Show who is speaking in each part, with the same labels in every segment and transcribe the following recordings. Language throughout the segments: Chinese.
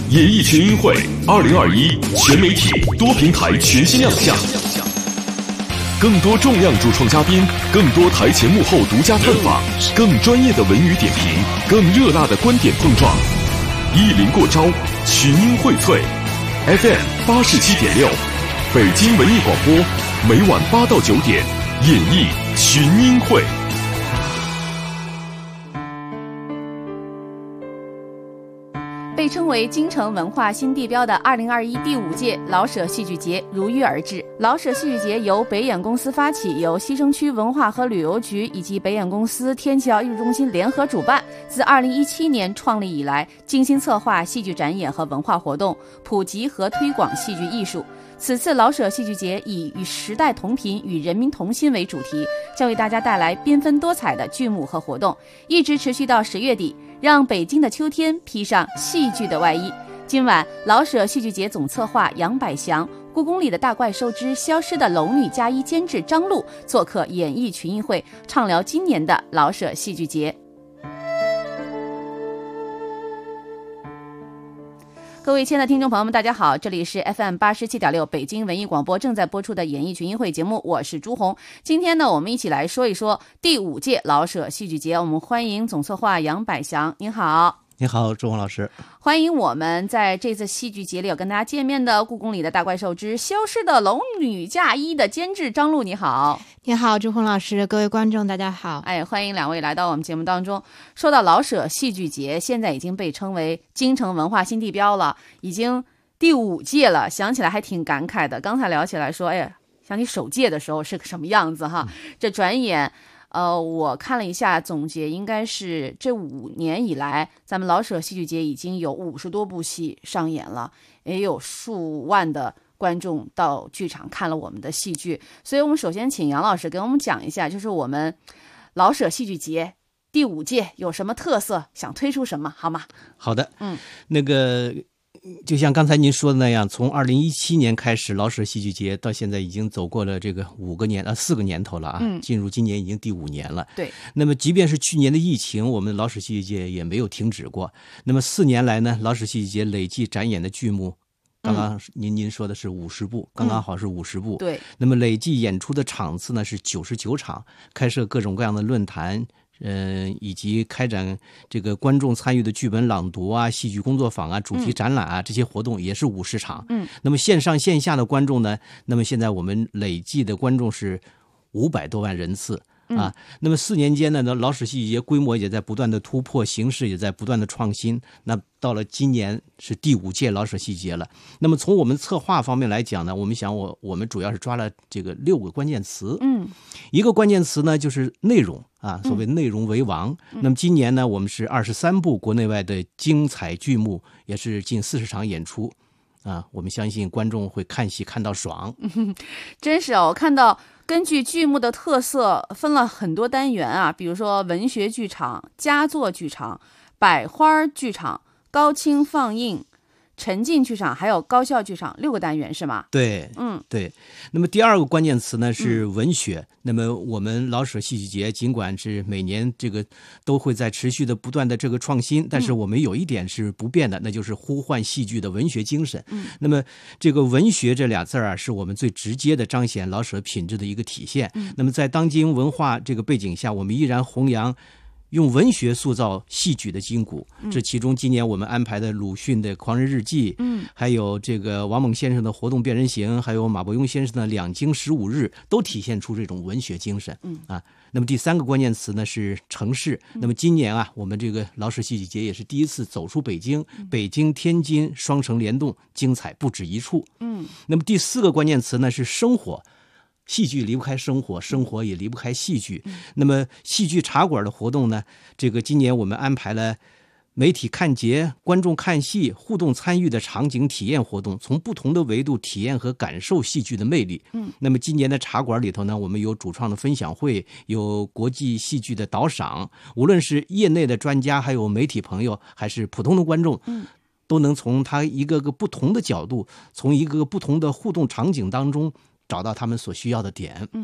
Speaker 1: 演艺群英会2021全媒体多平台全新亮相，更多重量主创嘉宾，更多台前幕后独家探访，更专业的文娱点评，更热辣的观点碰撞，一临过招，群英荟萃。FM 87.6，北京文艺广播，每晚8到9点，演艺群英会。
Speaker 2: 被称为京城文化新地标的2021第5届老舍戏剧节如约而至。老舍戏剧节由北演公司发起，由西城区文化和旅游局以及北演公司天桥艺术中心联合主办。自2017年创立以来，精心策划戏剧展演和文化活动，普及和推广戏剧艺术。此次老舍戏剧节以与时代同频、与人民同心为主题，将为大家带来缤纷多彩的剧目和活动，一直持续到10月底，让北京的秋天披上戏剧的外衣。今晚，老舍戏剧节总策划杨百祥、故宫里的大怪兽之消失的龙女加一监制张璐做客演艺群艺会，畅聊今年的老舍戏剧节。各位亲爱的听众朋友们，大家好，这里是 FM 87.6北京文艺广播正在播出的演艺群英会节目，我是朱红。今天呢，我们一起来说一说第5届老舍戏剧节。我们欢迎总策划杨百祥，您好。
Speaker 3: 你好，朱红老师。
Speaker 2: 欢迎我们在这次戏剧节里有跟大家见面的故宫里的大怪兽之消失的龙女嫁衣的监制张璐，你好。
Speaker 4: 你好，朱红老师，各位观众大家好。
Speaker 2: 欢迎两位来到我们节目当中。说到老舍戏剧节，现在已经被称为京城文化新地标了，已经第5届了，想起来还挺感慨的。刚才聊起来说，想起首届的时候是个什么样子哈，这转眼我看了一下总结，应该是这5年以来，咱们老舍戏剧节已经有50多部戏上演了，也有数万的观众到剧场看了我们的戏剧。所以我们首先请杨老师给我们讲一下，就是我们老舍戏剧节第5届有什么特色，想推出什么，好吗？
Speaker 3: 好的，那个就像刚才您说的那样，从2017年开始，老舍戏剧节到现在已经走过了这个4个年头了啊，进入今年已经第5年了。
Speaker 2: 对。
Speaker 3: 那么即便是去年的疫情，我们老舍戏剧节也没有停止过。那么4年来呢，老舍戏剧节累计展演的剧目，刚刚您说的是50部，刚刚好是50部。
Speaker 2: 对。
Speaker 3: 那么累计演出的场次呢是99场，开设各种各样的论坛。以及开展这个观众参与的剧本朗读啊、戏剧工作坊啊、主题展览啊，这些活动也是50场。那么线上线下的观众呢，那么现在我们累计的观众是500多万人次。那么4年间呢，老舍戏剧节规模也在不断的突破，形式也在不断的创新。那到了今年是第5届老舍戏剧节了。那么从我们策划方面来讲呢，我们主要是抓了这个6个关键词。一个关键词呢就是内容啊，所谓内容为王。那么今年呢，我们是23部国内外的精彩剧目，也是近40场演出。我们相信观众会看戏看到爽。
Speaker 2: 真是我看到根据剧目的特色分了很多单元啊，比如说文学剧场、佳作剧场、百花剧场、高清放映、沉浸剧场，还有高校剧场，6个单元是吗？
Speaker 3: 对，对。那么第2个关键词呢是文学。那么我们老舍戏剧节尽管是每年这个都会在持续的不断的这个创新，但是我们有一点是不变的，那就是呼唤戏剧的文学精神。那么这个文学这俩字啊，是我们最直接的彰显老舍品质的一个体现。那么在当今文化这个背景下，我们依然弘扬用文学塑造戏剧的筋骨。这其中今年我们安排的鲁迅的《狂人日记》，还有这个王猛先生的《活动变人行》，还有马伯庸先生的《两京15日》，都体现出这种文学精神。那么第3个关键词呢是城市。那么今年啊，我们这个老舍戏剧节也是第1次走出北京，北京天津双城联动，精彩不止一处。那么第4个关键词呢是生活。戏剧离不开生活，生活也离不开戏剧。那么戏剧茶馆的活动呢，这个今年我们安排了媒体看节、观众看戏、互动参与的场景体验活动，从不同的维度体验和感受戏剧的魅力。那么今年的茶馆里头呢，我们有主创的分享会，有国际戏剧的导赏，无论是业内的专家，还有媒体朋友，还是普通的观众，都能从他一个个不同的角度，从一个个不同的互动场景当中找到他们所需要的点。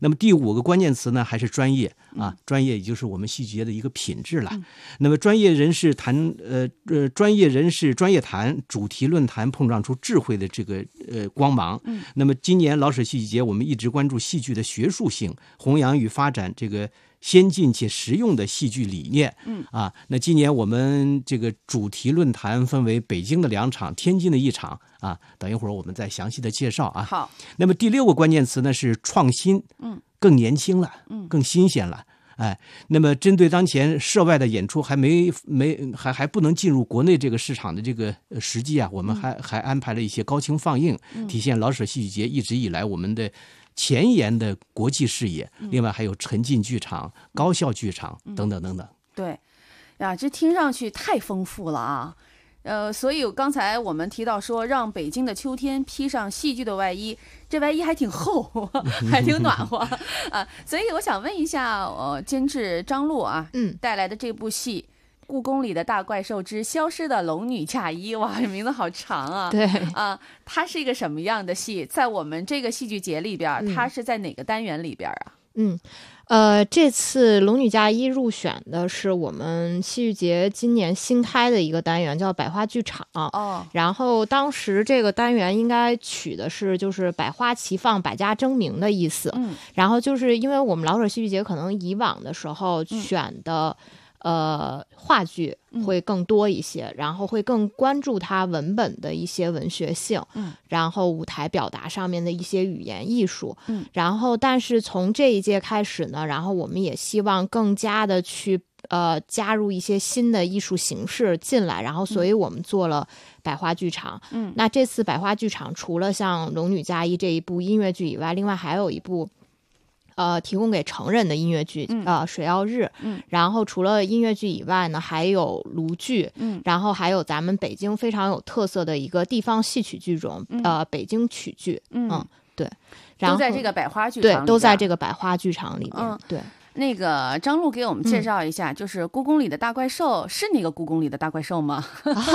Speaker 3: 那么第5个关键词呢，还是专业啊，专业也就是我们戏剧节的一个品质了。那么专业人士谈专业人士专业谈主题论坛碰撞出智慧的这个光芒。那么今年老舍戏剧节我们一直关注戏剧的学术性，弘扬与发展这个先进且实用的戏剧理念。那今年我们这个主题论坛分为北京的2场，天津的1场啊，等一会儿我们再详细的介绍啊。
Speaker 2: 好，那
Speaker 3: 么第6个关键词呢是创新，更年轻了，更新鲜了。那么针对当前涉外的演出还不能进入国内这个市场的这个时机啊，我们还安排了一些高清放映，体现老舍戏剧节一直以来我们的前沿的国际视野。另外还有沉浸剧场、高校剧场等等等等。
Speaker 2: 对呀，这听上去太丰富了啊。所以刚才我们提到说，让北京的秋天披上戏剧的外衣，这外衣还挺厚，还挺暖和啊。所以我想问一下，监制张璐啊，带来的这部戏《故宫里的大怪兽之消失的龙女嫁衣》，哇，这名字好长啊。
Speaker 4: 对
Speaker 2: 啊，它是一个什么样的戏？在我们这个戏剧节里边，它是在哪个单元里边啊？
Speaker 4: 这次龙女嫁衣入选的是我们戏剧节今年新开的一个单元，叫百花剧场。然后当时这个单元应该取的是就是百花齐放、百家争鸣的意思。然后就是因为我们老舍戏剧节可能以往的时候选的话剧会更多一些，然后会更关注它文本的一些文学性，然后舞台表达上面的一些语言艺术，然后但是从这一届开始呢，然后我们也希望更加的去加入一些新的艺术形式进来，然后所以我们做了百花剧场。那这次百花剧场除了像《龙女嫁衣》这一部音乐剧以外，另外还有一部提供给成人的音乐剧水曜日。然后除了音乐剧以外呢，还有卢剧，然后还有咱们北京非常有特色的一个地方戏曲剧种，北京曲剧。对，然后
Speaker 2: 都在这个百花剧场里边，
Speaker 4: 对，都在这个百花剧场里面。对。
Speaker 2: 那个张璐给我们介绍一下，就是故宫里的大怪兽是那个故宫里的大怪兽吗？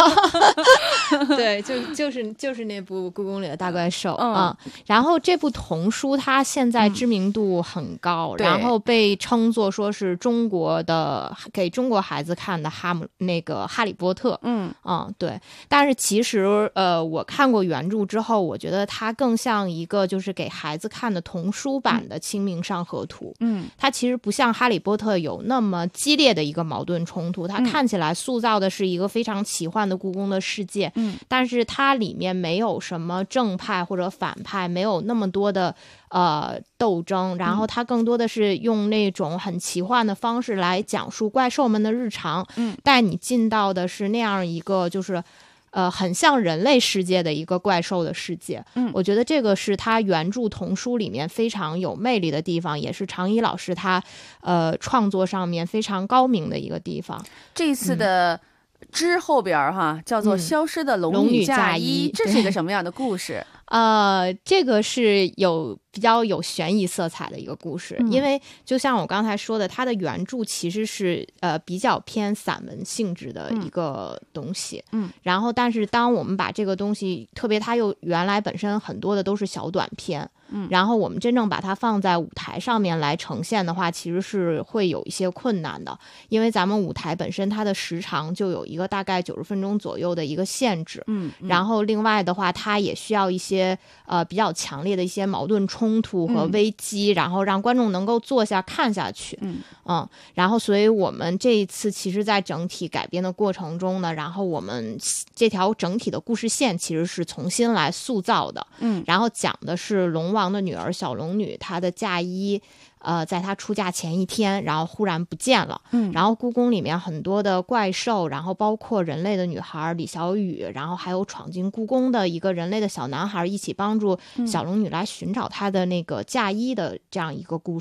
Speaker 4: 对，就是那部故宫里的大怪兽啊。然后这部童书它现在知名度很高，然后被称作说是中国的给中国孩子看的哈利波特。对。但是其实我看过原著之后，我觉得它更像一个就是给孩子看的童书版的《清明上河图》。它其实不像哈利波特有那么激烈的一个矛盾冲突，它看起来塑造的是一个非常奇幻的故宫的世界，但是它里面没有什么正派或者反派，没有那么多的斗争，然后它更多的是用那种很奇幻的方式来讲述怪兽们的日常，带你进到的是那样一个就是很像人类世界的一个怪兽的世界。我觉得这个是他原著童书里面非常有魅力的地方，也是常怡老师他创作上面非常高明的一个地方。
Speaker 2: 这次的之后边叫做消失的龙女嫁衣，这是一个什么样的故事？
Speaker 4: 这个是比较有悬疑色彩的一个故事，因为就像我刚才说的，它的原著其实是比较偏散文性质的一个东西。然后但是当我们把这个东西，特别它又原来本身很多的都是小短篇，然后我们真正把它放在舞台上面来呈现的话，其实是会有一些困难的，因为咱们舞台本身它的时长就有一个大概90分钟左右的一个限制。然后另外的话，它也需要一些比较强烈的一些矛盾冲突和危机，然后让观众能够坐下看下去。然后所以我们这一次其实在整体改编的过程中呢，然后我们这条整体的故事线其实是重新来塑造的。然后讲的是龙王的女儿小龙女，她的嫁衣在她出嫁前一天，然后忽然不见了。然后故宫里面很多的怪兽，然后包括人类的女孩李小雨，然后还有闯进故宫的一个人类的小男孩，一起帮助小龙女来寻找她的那个嫁衣的这样一个故事。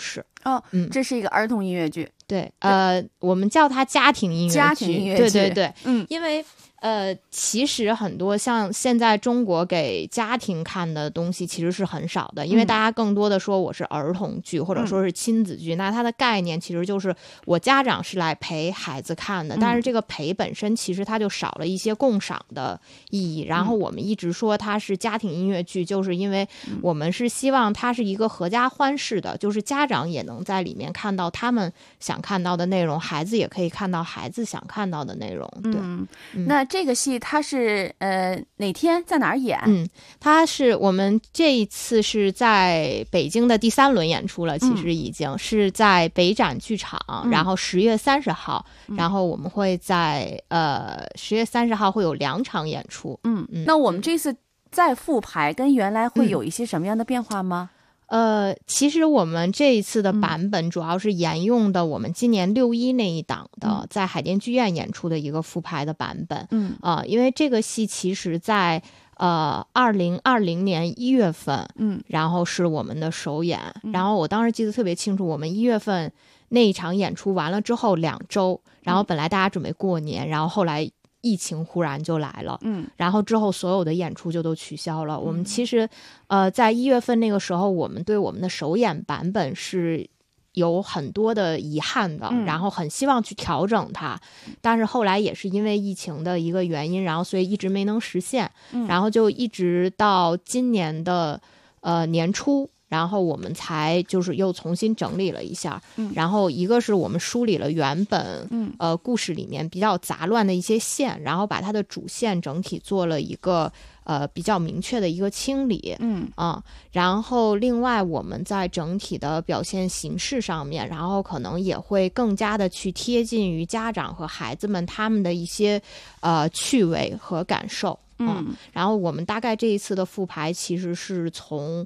Speaker 2: 这是一个儿童音乐剧。
Speaker 4: 对，我们叫它家庭音乐剧。
Speaker 2: 家庭音乐剧，
Speaker 4: 对对对，因为其实很多像现在中国给家庭看的东西其实是很少的，因为大家更多的说我是儿童剧或者说是亲子剧，那它的概念其实就是我家长是来陪孩子看的，但是这个陪本身其实它就少了一些共赏的意义。然后我们一直说它是家庭音乐剧，就是因为我们是希望它是一个合家欢式的，就是家长也能在里面看到他们想看到的内容，孩子也可以看到孩子想看到的内容。对，
Speaker 2: 那这个戏它是哪天在哪儿演？
Speaker 4: 它是我们这一次是在北京的第3轮演出了，其实已经是在北展剧场，然后10月30号，然后我们会在10月30号会有2场演出。
Speaker 2: 那我们这次再复排跟原来会有一些什么样的变化吗？
Speaker 4: 其实我们这一次的版本主要是沿用的我们今年6·1那一档的在海淀剧院演出的一个复排的版本。因为这个戏其实在2020年1月份，然后是我们的首演，然后我当时记得特别清楚，我们1月份那一场演出完了之后2周，然后本来大家准备过年，然后后来疫情忽然就来了，然后之后所有的演出就都取消了。我们其实在1月份那个时候，我们对我们的首演版本是有很多的遗憾的，然后很希望去调整它，但是后来也是因为疫情的一个原因，然后所以一直没能实现，然后就一直到今年的年初，然后我们才就是又重新整理了一下，然后一个是我们梳理了原本故事里面比较杂乱的一些线，然后把它的主线整体做了一个比较明确的一个清理，然后另外我们在整体的表现形式上面，然后可能也会更加的去贴近于家长和孩子们他们的一些趣味和感受，然后我们大概这一次的复排其实是从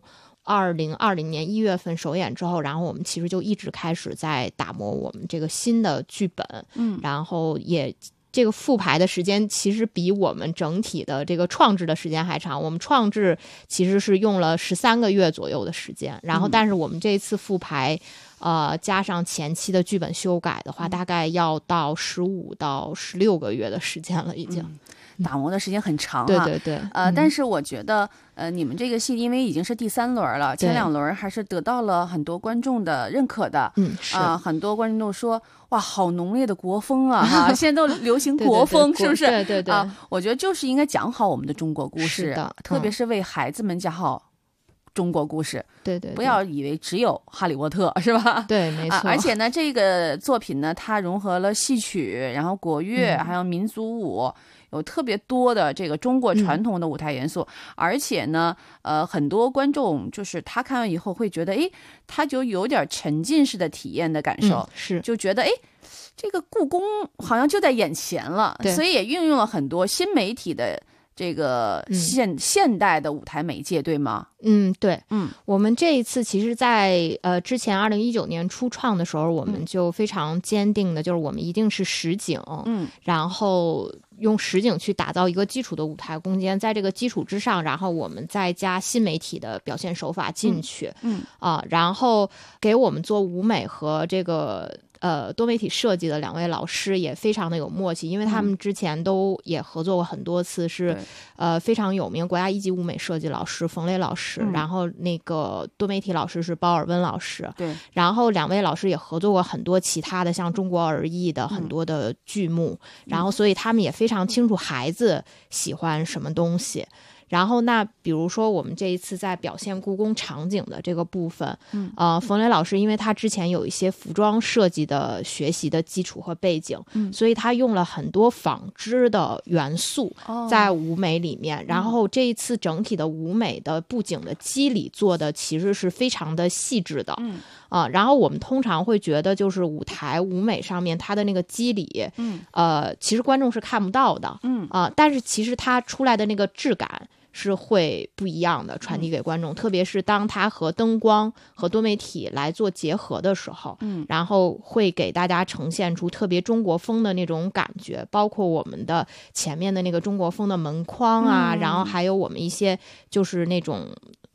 Speaker 4: 2020年1月份首演之后，然后我们其实就一直开始在打磨我们这个新的剧本，然后也这个复排的时间其实比我们整体的这个创制的时间还长，我们创制其实是用了13个月左右的时间，然后但是我们这次复排加上前期的剧本修改的话，大概要到15到16个月的时间了已经。
Speaker 2: 打磨的时间很长，
Speaker 4: 对对对，
Speaker 2: 但是我觉得你们这个戏因为已经是第3轮了，前2轮还是得到了很多观众的认可的，
Speaker 4: 是
Speaker 2: 很多观众都说哇好浓烈的国风啊现在都流行国风是不是？
Speaker 4: 对对对
Speaker 2: 我觉得就是应该讲好我们的中国故事
Speaker 4: 的，
Speaker 2: 特别是为孩子们讲好中国故事，
Speaker 4: 对对，
Speaker 2: 不要以为只有哈利波特是吧？
Speaker 4: 对，没错。
Speaker 2: 而且呢，这个作品呢，它融合了戏曲，然后国乐，还有民族舞，有特别多的这个中国传统的舞台元素。而且呢，很多观众就是他看完以后会觉得，哎，他就有点沉浸式的体验的感受，
Speaker 4: 是
Speaker 2: 就觉得哎。这个故宫好像就在眼前了，所以也运用了很多新媒体的这个现代的舞台媒介，对吗？
Speaker 4: 对，我们这一次其实在之前2019年初创的时候，我们就非常坚定的就是我们一定是实景，然后用实景去打造一个基础的舞台空间，在这个基础之上，然后我们再加新媒体的表现手法进去，然后给我们做舞美和这个多媒体设计的2位老师也非常的有默契，因为他们之前都也合作过很多次，是非常有名国家1级舞美设计老师冯磊老师，然后那个多媒体老师是包尔温老师，
Speaker 2: 对，
Speaker 4: 然后2位老师也合作过很多其他的像中国儿艺的很多的剧目，然后所以他们也非常清楚孩子喜欢什么东西。然后那比如说我们这一次在表现故宫场景的这个部分，冯磊老师因为他之前有一些服装设计的学习的基础和背景，所以他用了很多纺织的元素在舞美里面，然后这一次整体的舞美的布景的肌理做的其实是非常的细致的，然后我们通常会觉得就是舞台舞美上面它的那个肌理，其实观众是看不到的，但是其实它出来的那个质感是会不一样的传递给观众，特别是当它和灯光和多媒体来做结合的时候，然后会给大家呈现出特别中国风的那种感觉，包括我们的前面的那个中国风的门框啊，然后还有我们一些就是那种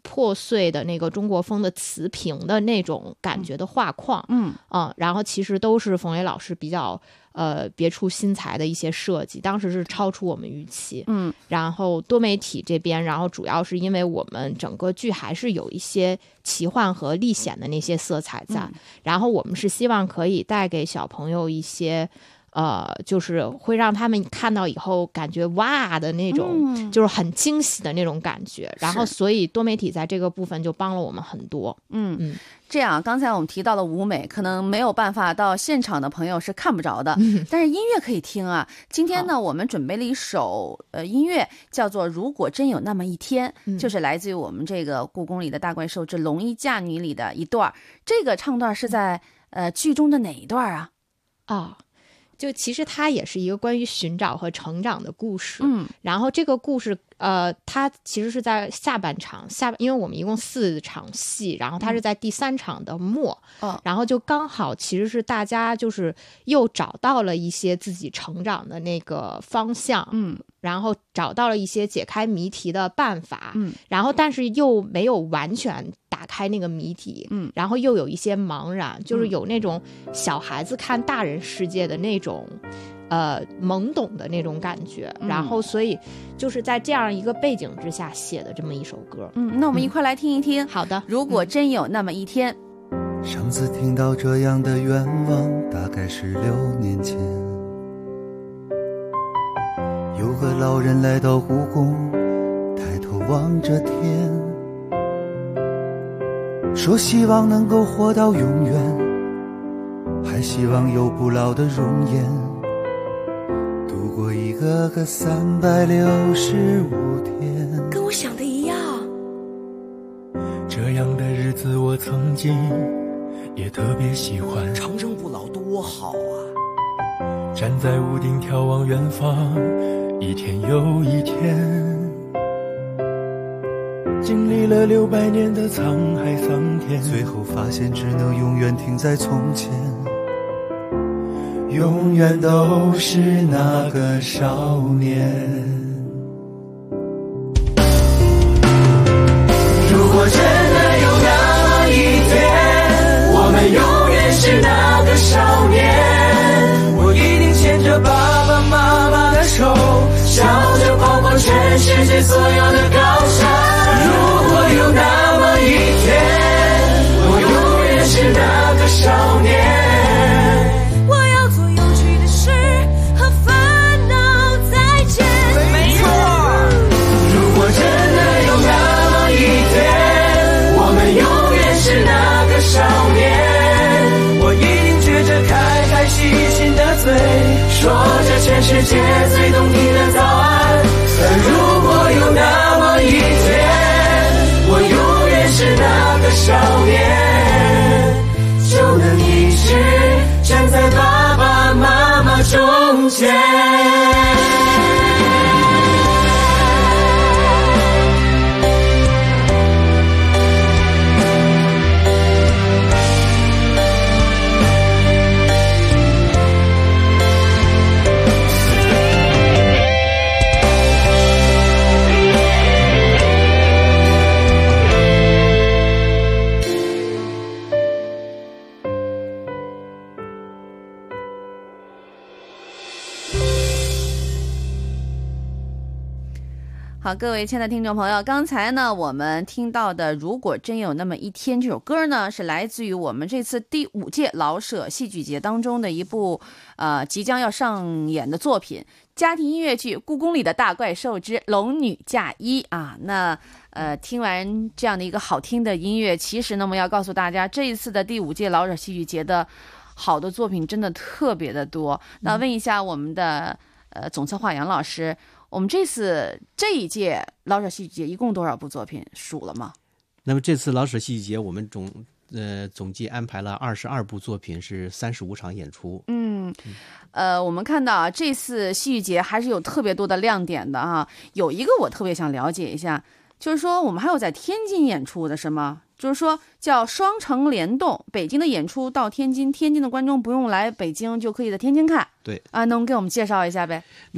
Speaker 4: 破碎的那个中国风的瓷瓶的那种感觉的画框，然后其实都是冯雷老师比较别出心裁的一些设计，当时是超出我们预期。然后多媒体这边，然后主要是因为我们整个剧还是有一些奇幻和历险的那些色彩在，然后我们是希望可以带给小朋友一些就是会让他们看到以后感觉哇的那种，就是很惊喜的那种感觉。然后所以多媒体在这个部分就帮了我们很多。
Speaker 2: 这样，刚才我们提到的舞美可能没有办法到现场的朋友是看不着的，但是音乐可以听啊。今天呢，我们准备了一首音乐，叫做《如果真有那么一天》，就是来自于我们这个故宫里的大怪兽之龙衣嫁女里的一段。这个唱段是在剧中的哪一段啊？
Speaker 4: 就其实它也是一个关于寻找和成长的故事。然后这个故事它其实是在下半场因为我们一共4场戏，然后它是在第3场的末，然后就刚好其实是大家就是又找到了一些自己成长的那个方向，然后找到了一些解开谜题的办法，然后但是又没有完全打开那个谜题，然后又有一些茫然，就是有那种小孩子看大人世界的那种懵懂的那种感觉，然后所以就是在这样一个背景之下写的这么一首歌。
Speaker 2: 那我们一块来听一听。
Speaker 4: 好的。
Speaker 2: 如果真有那么一天。
Speaker 5: 上次听到这样的愿望大概是6年前，有个老人来到故宫，抬头望着天，说希望能够活到永远，还希望有不老的容颜，度过一个365天。
Speaker 6: 跟我想的一样，
Speaker 5: 这样的日子我曾经也特别喜欢，
Speaker 6: 长生不老多好啊！
Speaker 5: 站在屋顶眺望远方，一天又一天，经历了600年的沧海桑田，最后发现只能永远停在从前，永远都是那个少年。如果真的有那么一天，我们永远是那个少年，我一定牵着爸爸妈妈的手，笑着跑过全世界所有的高山。如果有那么一天，我永远是那个少年，
Speaker 6: 我要做有趣的事和烦恼再见。
Speaker 5: 没错，如果真的有那么一天，我们永远是那个少年，我一定撅着开开心心的嘴，说着全世界最动听的早安。如果有那么一天，我永远是那个少年，就能一直站在爸爸妈妈中间。
Speaker 2: 好，各位亲爱的听众朋友，刚才呢我们听到的如果真有那么一天这首歌呢，是来自于我们这次第5届老舍戏剧节当中的一部即将要上演的作品，家庭音乐剧《故宫里的大怪兽之龙女嫁衣》啊。那听完这样的一个好听的音乐，其实呢我们要告诉大家，这一次的第5届老舍戏剧节的好的作品真的特别的多。那问一下我们的总策划杨老师，我们这一届老舍戏剧节一共多少部作品数了吗？
Speaker 3: 那么这次老舍戏剧节我们总计安排了22部作品，是35场演出。
Speaker 2: 我们看到这次戏剧节还是有特别多的亮点的啊。有一个我特别想了解一下，就是说我们还有在天津演出的是吗？就是说叫双城联动，北京的演出到天津，天津的观众不用来北京就可以在天津看。
Speaker 3: 对
Speaker 2: 啊，能给我们介绍一下呗？
Speaker 3: 那么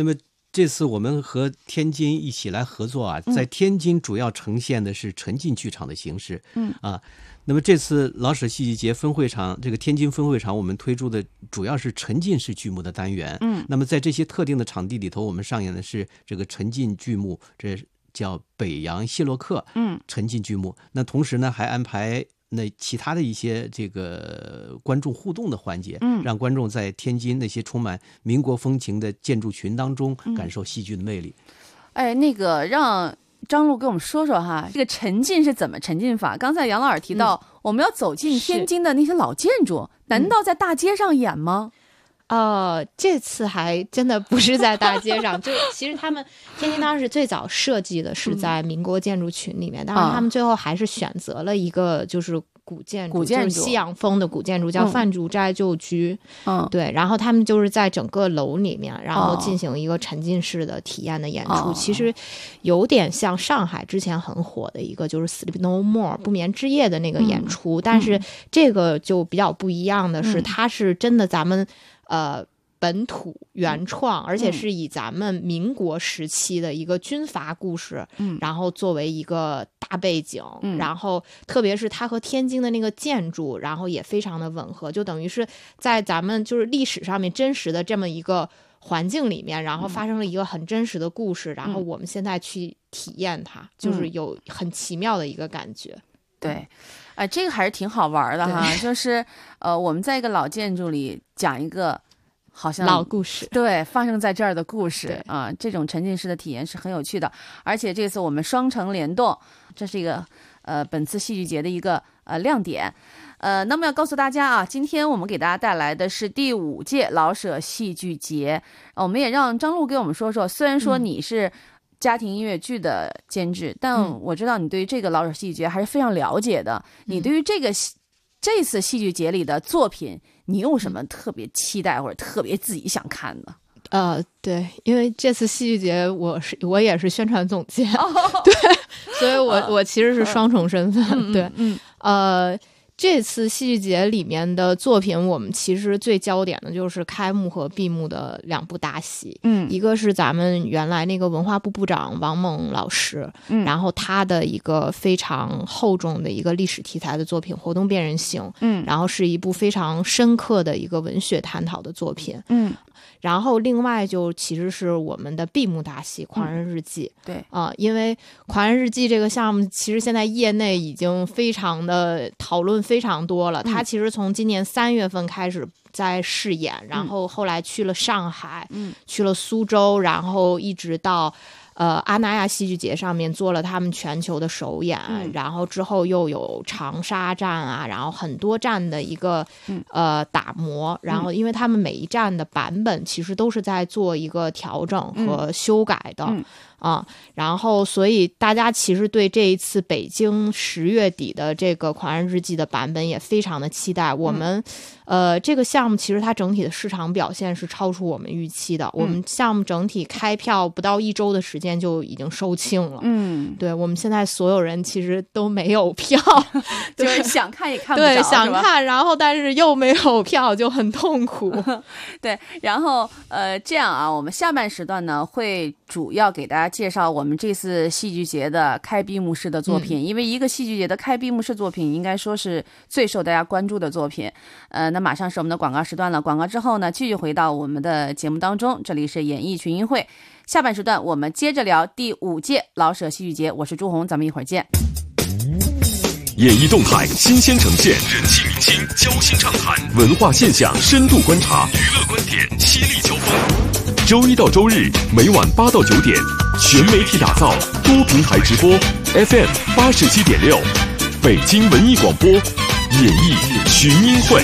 Speaker 3: 这次我们和天津一起来合作啊，在天津主要呈现的是沉浸剧场的形式。那么这次老舍戏剧节分会场，这个天津分会场，我们推出的主要是沉浸式剧目的单元。那么在这些特定的场地里头，我们上演的是这个沉浸剧目，这叫北洋谢洛克沉浸剧目。那同时呢，还安排那其他的一些这个观众互动的环节，让观众在天津那些充满民国风情的建筑群当中感受戏剧的魅力。
Speaker 2: 那个让张璐给我们说说哈，这个沉浸是怎么沉浸法？刚才杨老师提到，我们要走进天津的那些老建筑，难道在大街上演吗？
Speaker 4: 这次还真的不是在大街上，就其实他们天津当时最早设计的是在民国建筑群里面，当然他们最后还是选择了一个就是古建筑，就是西洋风的古建筑，叫范竹斋旧居。对，然后他们就是在整个楼里面，然后进行一个沉浸式的体验的演出，其实有点像上海之前很火的一个就是 Sleep No More 不眠之夜的那个演出，但是这个就比较不一样的是，它是真的咱们本土原创，而且是以咱们民国时期的一个军阀故事，然后作为一个大背景，然后特别是它和天津的那个建筑，然后也非常的吻合，就等于是在咱们就是历史上面真实的这么一个环境里面，然后发生了一个很真实的故事，然后我们现在去体验它，就是有很奇妙的一个感觉。
Speaker 2: 对，这个还是挺好玩的哈，就是我们在一个老建筑里讲一个好像
Speaker 4: 老故事，
Speaker 2: 对，发生在这儿的故事啊，这种沉浸式的体验是很有趣的。而且这次我们双城联动，这是一个本次戏剧节的一个亮点。那么要告诉大家啊，今天我们给大家带来的是第5届老舍戏剧节，我们也让张璐给我们说说，虽然说你是家庭音乐剧的监制，但我知道你对于这个老舍戏剧节还是非常了解的。你对于这次戏剧节里的作品，你有什么特别期待或者特别自己想看的？
Speaker 4: 对，因为这次戏剧节我也是宣传总监，对，所以我其实是双重身份，对，这次戏剧节里面的作品，我们其实最焦点的就是开幕和闭幕的2部大戏。一个是咱们原来那个文化部部长王蒙老师，然后他的一个非常厚重的一个历史题材的作品《活动辨认性》，然后是一部非常深刻的一个文学探讨的作品。然后另外就其实是我们的闭幕大戏《狂人日记》。对因为《狂人日记》这个项目，其实现在业内已经非常的讨论非常多了。它其实从今年3月份开始在试演，然后后来去了上海，去了苏州，然后一直到阿那亚戏剧节上面做了他们全球的首演，然后之后又有长沙站啊，然后很多站的一个打磨，然后因为他们每一站的版本其实都是在做一个调整和修改的。然后所以大家其实对这一次北京10月底的这个《狂人日记》的版本也非常的期待。我们这个项目其实它整体的市场表现是超出我们预期的。我们项目整体开票不到1周的时间就已经售罄了。对，我们现在所有人其实都没有票，
Speaker 2: 就是想看也看不着，
Speaker 4: 对，想看，然后但是又没有票，就很痛苦。
Speaker 2: 对，然后这样啊，我们下半时段呢会主要给大家介绍我们这次戏剧节的开闭幕式的作品，因为一个戏剧节的开闭幕式作品应该说是最受大家关注的作品。那马上是我们的广告时段了，广告之后呢继续回到我们的节目当中，这里是演艺群英会，下半时段我们接着聊第5届老舍戏剧节，我是朱红，咱们一会儿见。
Speaker 1: 演艺动态新鲜呈现，人气明星交心畅谈，文化现象深度观察，娱乐观点犀利交锋。周1到周日每晚8到9点，全媒体打造，多平台直播 ，FM 87.6，北京文艺广播，演艺群英会。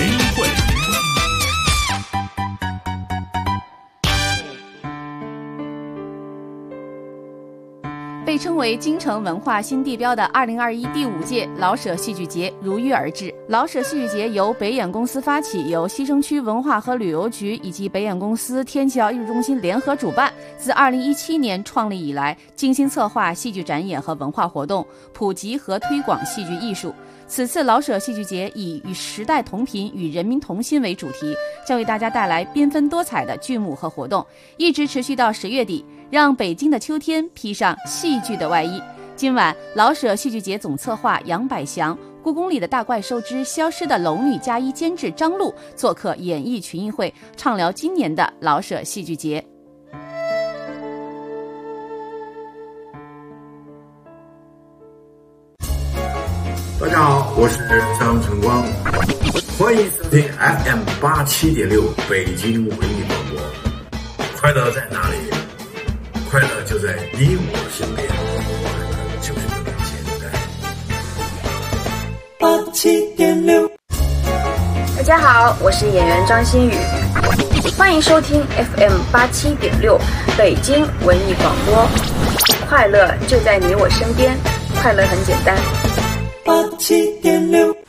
Speaker 2: 被称为京城文化新地标的2021第5届老舍戏剧节如约而至。老舍戏剧节由北演公司发起，由西城区文化和旅游局以及北演公司天桥艺术中心联合主办。自2017年创立以来，精心策划戏剧展演和文化活动，普及和推广戏剧艺术。 此次老舍戏剧节以与时代同频、与人民同心为主题，将为大家带来缤纷多彩的剧目和活动，一直持续到10月底，让北京的秋天披上戏剧的外衣。今晚，老舍戏剧节总策划杨百祥、故宫里的大怪兽之消失的龙女加一监制张璐做客演艺群英会，畅聊今年的老舍戏剧节。
Speaker 7: 大家好，我是张晨光，欢迎收听 FM87.6 北京文艺广播。快乐在哪里？快乐就在你我身边，快乐就是这么简单。
Speaker 8: 87.6，大家好，我是演员张馨予，欢迎收听 FM87.6 北京文艺广播。快乐就在你我身边，快乐很简单。
Speaker 5: 87.6。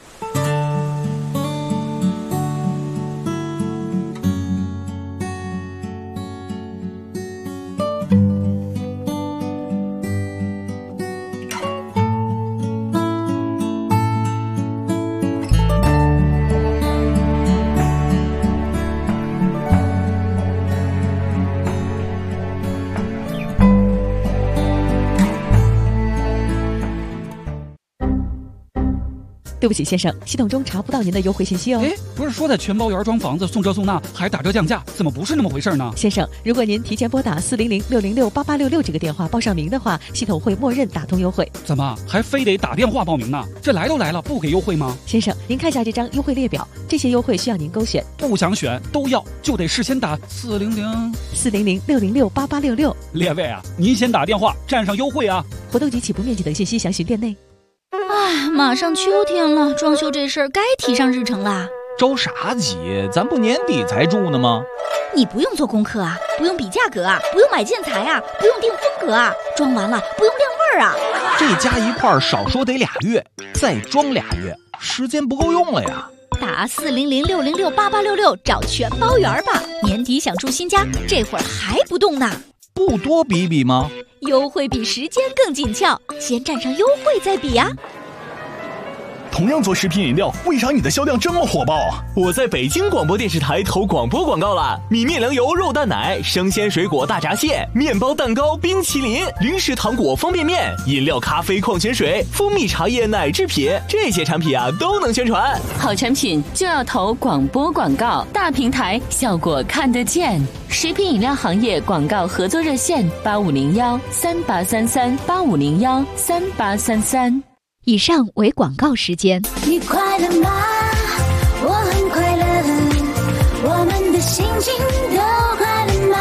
Speaker 9: 对不起，先生，系统中查不到您的优惠信息哦。
Speaker 10: 哎，不是说在全包园装房子送这送那还打折降价，怎么不是那么回事呢？
Speaker 9: 先生，如果您提前拨打400-606-8866这个电话报上名的话，系统会默认打通优惠。
Speaker 10: 怎么还非得打电话报名呢？这来都来了，不给优惠吗？
Speaker 9: 先生，您看下这张优惠列表，这些优惠需要您勾选。
Speaker 10: 不想选都要，就得事先打
Speaker 9: 400-606-8866。
Speaker 10: 列位啊，您先打电话占上优惠啊！
Speaker 9: 活动及起步面积等信息详询店内。
Speaker 11: 哎，马上秋天了，装修这事儿该提上日程啦。
Speaker 12: 着啥急？咱不年底才住呢吗？
Speaker 11: 你不用做功课啊，不用比价格啊，不用买建材啊，不用定风格啊，装完了不用晾味儿啊。
Speaker 12: 这加一块少说得2月，再装2月，时间不够用了呀。
Speaker 11: 打400-606-8866找全包园吧。年底想住新家，这会儿还不动呢？
Speaker 12: 不多比比吗？
Speaker 11: 优惠比时间更紧俏，先占上优惠再比啊。
Speaker 13: 同样做食品饮料，为啥你的销量这么火爆啊？我在北京广播电视台投广播广告了，米面粮油肉蛋奶、生鲜水果大闸蟹、面包蛋糕、冰淇淋、零食糖果方便面、饮料咖啡矿泉水、蜂蜜茶叶奶制品，这些产品啊都能宣传。
Speaker 14: 好产品就要投广播广告，大平台效果看得见。食品饮料行业广告合作热线8501-3833-8501-3833。
Speaker 11: 以上为广告时间。
Speaker 6: 你快乐吗？我很快乐，我们的心情都快乐吗？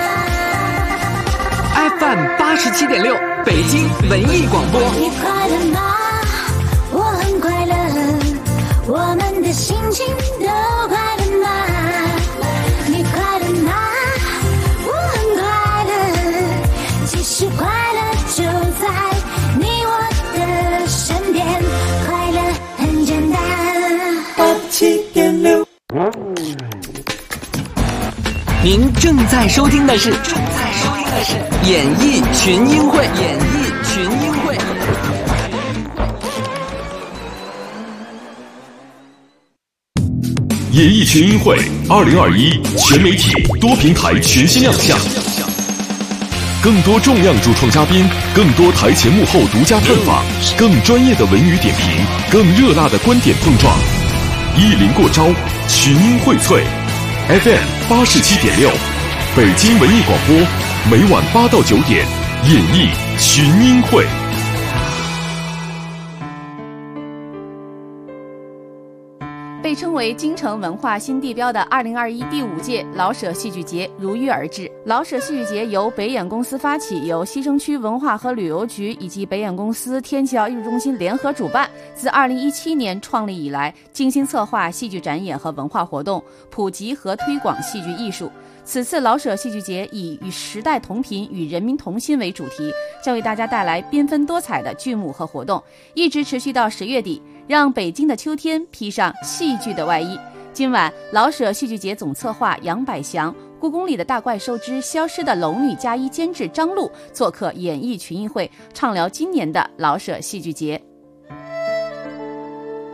Speaker 15: FM 87.6北京文艺广播。
Speaker 6: 你快乐吗？我很快乐，我们的心情都快乐吗？你快乐吗？我很快乐，其实快乐就在你我的身边，快乐很简单。
Speaker 5: 87.6。
Speaker 15: 您正在收听的是演艺群英会。
Speaker 1: 演艺群英会2021全媒体多平台全新亮相，更多重量主创嘉宾，更多台前幕后独家探访，更专业的文娱点评，更热辣的观点碰撞。意林过招，群英荟萃。FM 87.6，北京文艺广播，每晚8到9点，演艺群英会。
Speaker 2: 被称为京城文化新地标的2021第5届老舍戏剧节如约而至。老舍戏剧节由北演公司发起，由西城区文化和旅游局以及北演公司天桥艺术中心联合主办。自2017年创立以来，精心策划戏剧展演和文化活动，普及和推广戏剧艺术。此次老舍戏剧节以与时代同频、与人民同心为主题，将为大家带来缤纷多彩的剧目和活动，一直持续到10月底，让北京的秋天披上戏剧的外衣。今晚，老舍戏剧节总策划杨百祥、故宫里的大怪兽之消失的龙女加一监制张璐做客演艺群英会，畅聊今年的老舍戏剧节。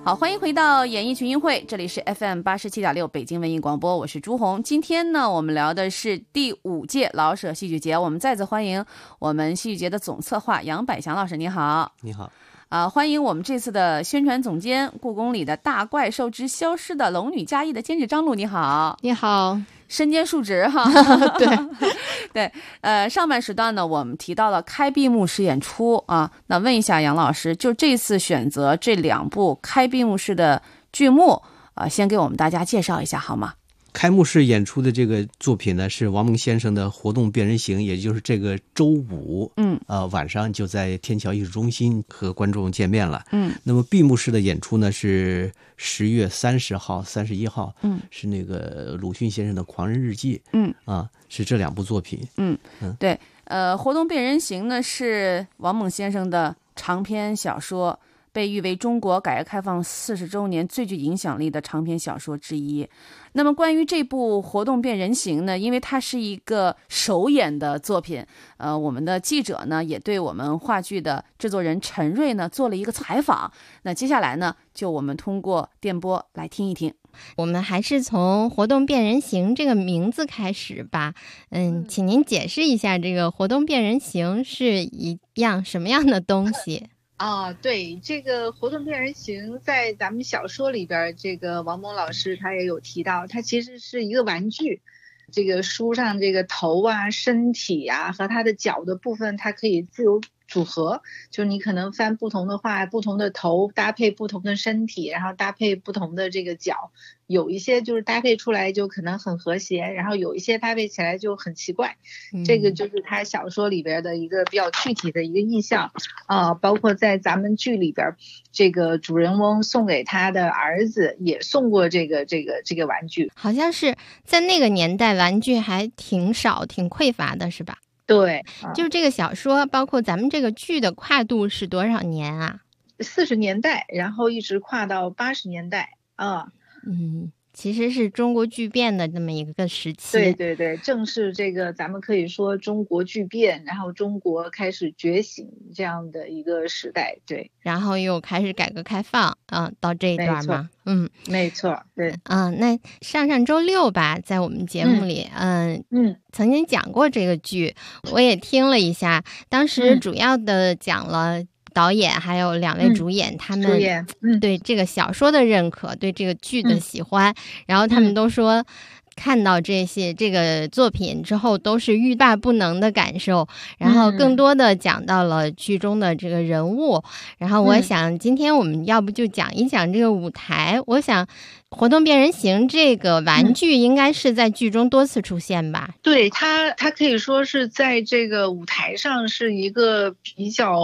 Speaker 2: 好，欢迎回到演艺群英会，这里是 FM 87.6北京文艺广播，我是朱红。今天呢，我们聊的是第5届老舍戏剧节，我们再次欢迎我们戏剧节的总策划杨百祥老师，你好。
Speaker 3: 你好。
Speaker 2: 欢迎我们这次的宣传总监，故宫里的大怪兽之消失的龙女佳艺的监制张璐，你好。
Speaker 4: 你好。
Speaker 2: 身兼数职哈。对，上半时段呢，我们提到了开闭幕式演出啊。那问一下杨老师，就这次选择这2部开闭幕式的剧目，先给我们大家介绍一下好吗？
Speaker 3: 开幕式演出的这个作品呢，是王蒙先生的《活动变人行》，也就是这个周五，晚上就在天桥艺术中心和观众见面了。那么闭幕式的演出呢是10月30号、31号，是那个鲁迅先生的《狂人日记》，是这2部作品。
Speaker 2: 对，《活动变人行》呢是王蒙先生的长篇小说，被誉为中国改革开放40周年最具影响力的长篇小说之一。那么关于这部《活动变人形》呢，因为它是一个首演的作品，我们的记者呢也对我们话剧的制作人陈瑞呢做了一个采访。那接下来呢，就我们通过电波来听一听。
Speaker 16: 我们还是从《活动变人形》这个名字开始吧。请您解释一下这个《活动变人形》是一样什么样的东西？
Speaker 17: 对，这个活动变人形在咱们小说里边，这个王蒙老师他也有提到，它其实是一个玩具。这个书上这个头啊、身体啊和它的脚的部分，它可以自由组合，就是你可能翻不同的画，不同的头搭配不同的身体，然后搭配不同的这个脚，有一些就是搭配出来就可能很和谐，然后有一些搭配起来就很奇怪。这个就是他小说里边的一个比较具体的一个意象包括在咱们剧里边，这个主人翁送给他的儿子也送过这个玩具。
Speaker 16: 好像是在那个年代玩具还挺少挺匮乏的是吧？
Speaker 17: 对，
Speaker 16: 就这个小说包括咱们这个剧的跨度是多少年啊
Speaker 17: ？40年代，然后一直跨到80年代
Speaker 16: 其实是中国剧变的这么一个时期。
Speaker 17: 对，正是这个咱们可以说中国剧变，然后中国开始觉醒这样的一个时代。对，
Speaker 16: 然后又开始改革开放到这一段嘛。
Speaker 17: 没错，对。
Speaker 16: 那上周六吧，在我们节目里曾经讲过这个剧，我也听了一下，当时主要的讲了导演还有2位主演，他们对这个小说的认可，对这个剧的喜欢，然后他们都说看到这个作品之后都是欲罢不能的感受，然后更多的讲到了剧中的这个人物，然后我想今天我们要不就讲一讲这个舞台。我想活动变人形这个玩具应该是在剧中多次出现吧？
Speaker 17: 对，它可以说是在这个舞台上是一个比较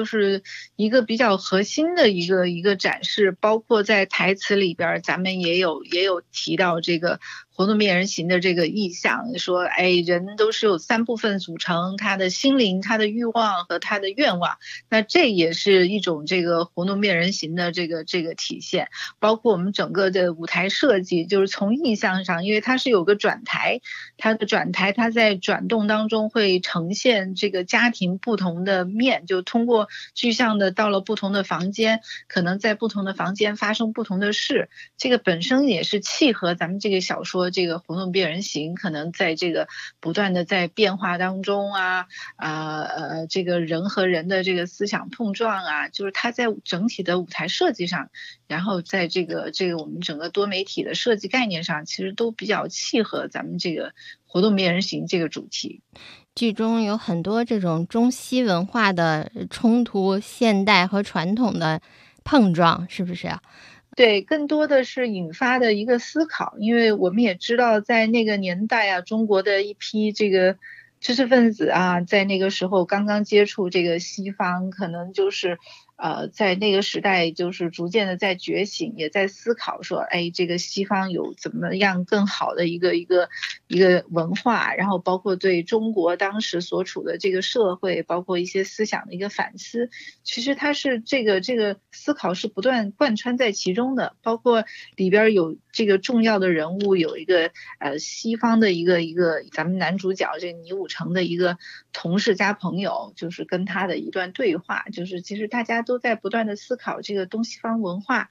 Speaker 17: 核心的一个展示，包括在台词里边咱们也有提到这个活动变人形的这个意象，说人都是有3部分组成，他的心灵、他的欲望和他的愿望，那这也是一种这个活动变人形的这个体现。包括我们整个的舞台设计，就是从意象上，因为它是有个转台，它在转动当中会呈现这个家庭不同的面，就通过具象的到了不同的房间，可能在不同的房间发生不同的事，这个本身也是契合咱们这个小说这个活动变人形，可能在这个不断的在变化当中这个人和人的这个思想碰撞就是它在整体的舞台设计上，然后在这个我们整个多媒体的设计概念上，其实都比较契合咱们这个活动变人形这个主题。
Speaker 16: 剧中有很多这种中西文化的冲突，现代和传统的碰撞，是不是啊？
Speaker 17: 对，更多的是引发的一个思考，因为我们也知道在那个年代中国的一批这个知识分子在那个时候刚刚接触这个西方，可能就是在那个时代就是逐渐的在觉醒，也在思考说这个西方有怎么样更好的一个文化，然后包括对中国当时所处的这个社会，包括一些思想的一个反思，其实它是这个思考是不断贯穿在其中的。包括里边有这个重要的人物，有一个西方的一个咱们男主角这倪武成的一个同事加朋友，就是跟他的一段对话，就是其实大家都在不断的思考这个东西方文化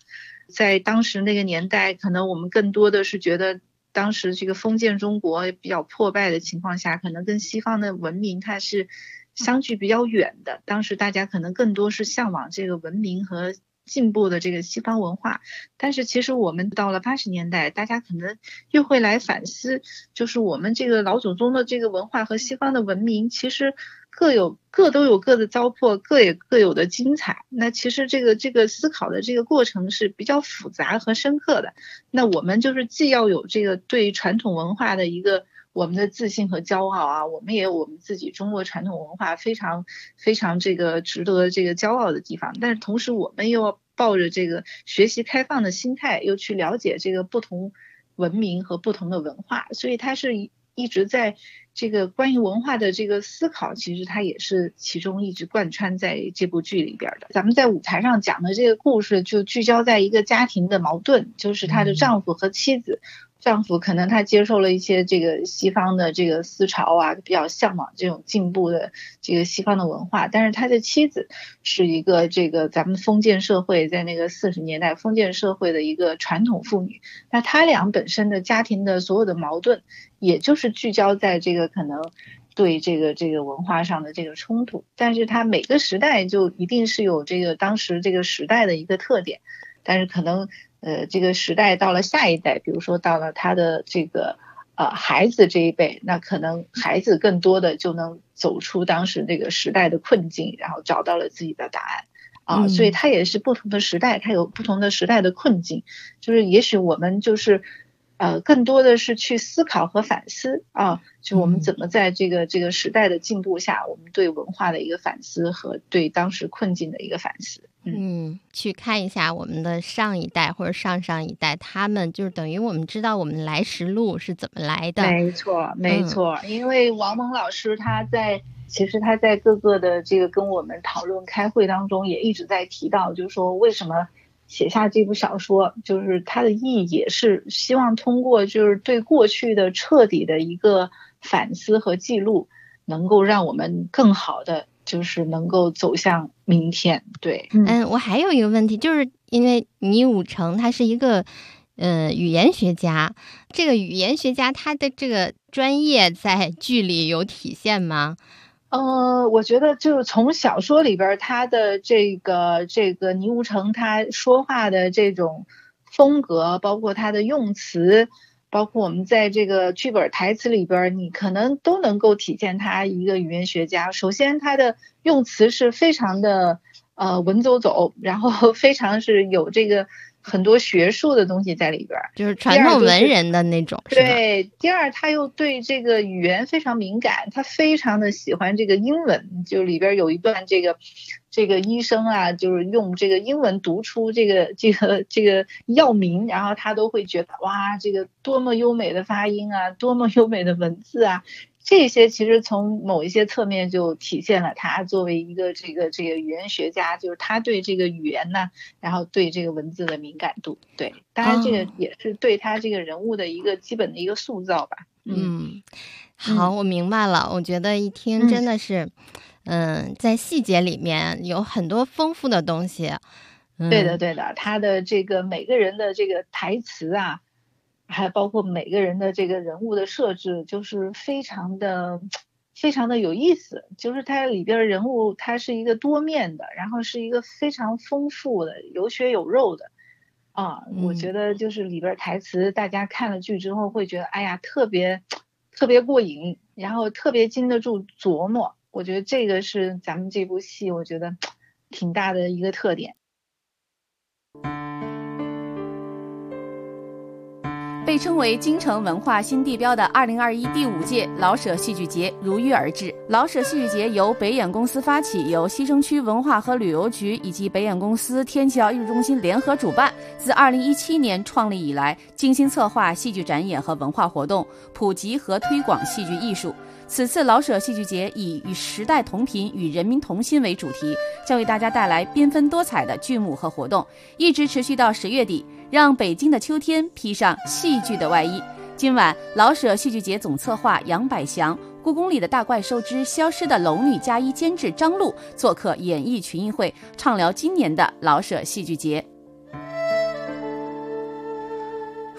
Speaker 17: 在当时那个年代，可能我们更多的是觉得当时这个封建中国比较破败的情况下，可能跟西方的文明它是相距比较远的，当时大家可能更多是向往这个文明和进步的这个西方文化。但是其实我们到了80年代，大家可能又会来反思，就是我们这个老祖宗的这个文化和西方的文明其实各都有各的糟粕，各也各有的精彩。那其实这个思考的这个过程是比较复杂和深刻的。那我们就是既要有这个对传统文化的一个我们的自信和骄傲啊，我们也有我们自己中国传统文化非常非常这个值得这个骄傲的地方，但是同时我们又要抱着这个学习开放的心态，又去了解这个不同文明和不同的文化。所以它是一直在这个关于文化的这个思考，其实它也是其中一直贯穿在这部剧里边的。咱们在舞台上讲的这个故事就聚焦在一个家庭的矛盾，就是她的丈夫和妻子。丈夫可能他接受了一些这个西方的这个思潮啊，比较向往这种进步的这个西方的文化，但是他的妻子是一个这个咱们封建社会，在那个40年代封建社会的一个传统妇女。那他俩本身的家庭的所有的矛盾，也就是聚焦在这个可能对这个文化上的这个冲突。但是他每个时代就一定是有这个当时这个时代的一个特点，但是可能这个时代到了下一代，比如说到了他的这个孩子这一辈，那可能孩子更多的就能走出当时这个时代的困境，然后找到了自己的答案啊。所以它也是不同的时代，它有不同的时代的困境，就是也许我们就是更多的是去思考和反思啊，就我们怎么在这个时代的进步下，我们对文化的一个反思和对当时困境的一个反思。
Speaker 16: 去看一下我们的上一代或者上上一代，他们就是等于我们知道我们来时路是怎么来的。
Speaker 17: 没错没错，因为王蒙老师其实他在各个的这个跟我们讨论开会当中也一直在提到，就是说为什么写下这部小说，就是它的意义也是希望通过就是对过去的彻底的一个反思和记录，能够让我们更好的就是能够走向明天。对，
Speaker 16: 我还有一个问题，就是因为倪武成他是一个语言学家，这个语言学家他的这个专业在剧里有体现吗？
Speaker 17: 我觉得就是从小说里边他的这个倪武成他说话的这种风格，包括他的用词，包括我们在这个剧本台词里边，你可能都能够体现他一个语言学家。首先他的用词是非常的文绉绉，然后非常是有这个很多学术的东西在里边，
Speaker 16: 就是传统文人的那种。
Speaker 17: 对，第二他又对这个语言非常敏感，他非常的喜欢这个英文，就里边有一段这个医生啊，就是用这个英文读出这个药名，然后他都会觉得哇，这个多么优美的发音啊，多么优美的文字啊。这些其实从某一些侧面就体现了他作为一个这个语言学家，就是他对这个语言呢，然后对这个文字的敏感度。对，当然这个也是对他这个人物的一个基本的一个塑造吧。
Speaker 16: 好，我明白了。我觉得一听真的是在细节里面有很多丰富的东西。
Speaker 17: 对的，他的这个每个人的这个台词啊，还包括每个人的这个人物的设置，就是非常的有意思。就是它里边人物它是一个多面的，然后是一个非常丰富的，有血有肉的啊。我觉得就是里边台词，大家看了剧之后会觉得，哎呀，特别过瘾，然后特别经得住琢磨。我觉得这个是咱们这部戏我觉得挺大的一个特点。
Speaker 2: 被称为京城文化新地标的2021第5届老舍戏剧节如约而至。老舍戏剧节由北演公司发起，由西城区文化和旅游局以及北演公司天桥艺术中心联合主办。自2017年创立以来，精心策划戏剧展演和文化活动，普及和推广戏剧艺术。此次老舍戏剧节以与时代同频、与人民同心为主题，将为大家带来缤纷多彩的剧目和活动，一直持续到10月底，让北京的秋天披上戏剧的外衣。今晚，老舍戏剧节总策划杨百祥、故宫里的大怪兽之消失的龙女加一监制张璐做客演艺群艺会，畅聊今年的老舍戏剧节。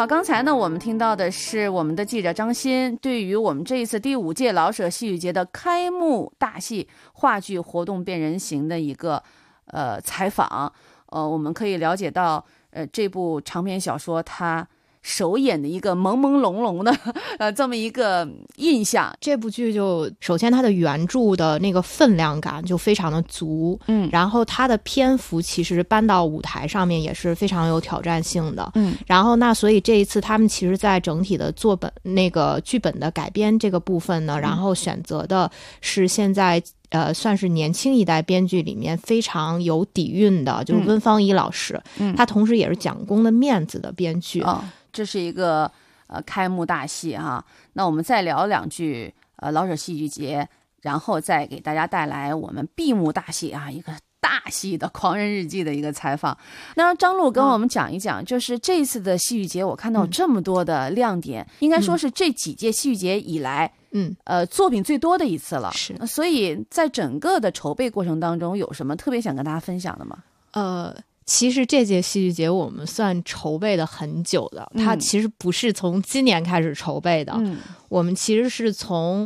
Speaker 2: 好，刚才呢，我们听到的是我们的记者张欣对于我们这一次第5届老舍戏剧节的开幕大戏话剧活动变人形的一个采访。我们可以了解到，这部长篇小说它首演的一个朦朦胧胧的这么一个印象。
Speaker 4: 这部剧就首先它的原著的那个分量感就非常的足，然后它的篇幅其实搬到舞台上面也是非常有挑战性的，然后那所以这一次他们其实在整体的作本那个剧本的改编这个部分呢，然后选择的是现在算是年轻一代编剧里面非常有底蕴的，就是温方怡老师，他同时也是蒋公的面子的编剧。
Speaker 2: 这是一个开幕大戏哈。那我们再聊2句老舍戏剧节，然后再给大家带来我们闭幕大戏啊，一个大戏的《狂人日记》的一个采访。那让张璐跟我们讲一讲，就是这一次的戏剧节，我看到有这么多的亮点，应该说是这几届戏剧节以来，作品最多的一次了。
Speaker 4: 是，
Speaker 2: 所以在整个的筹备过程当中，有什么特别想跟大家分享的吗？
Speaker 4: 其实这届戏剧节我们算筹备的很久的，它其实不是从今年开始筹备的，我们其实是从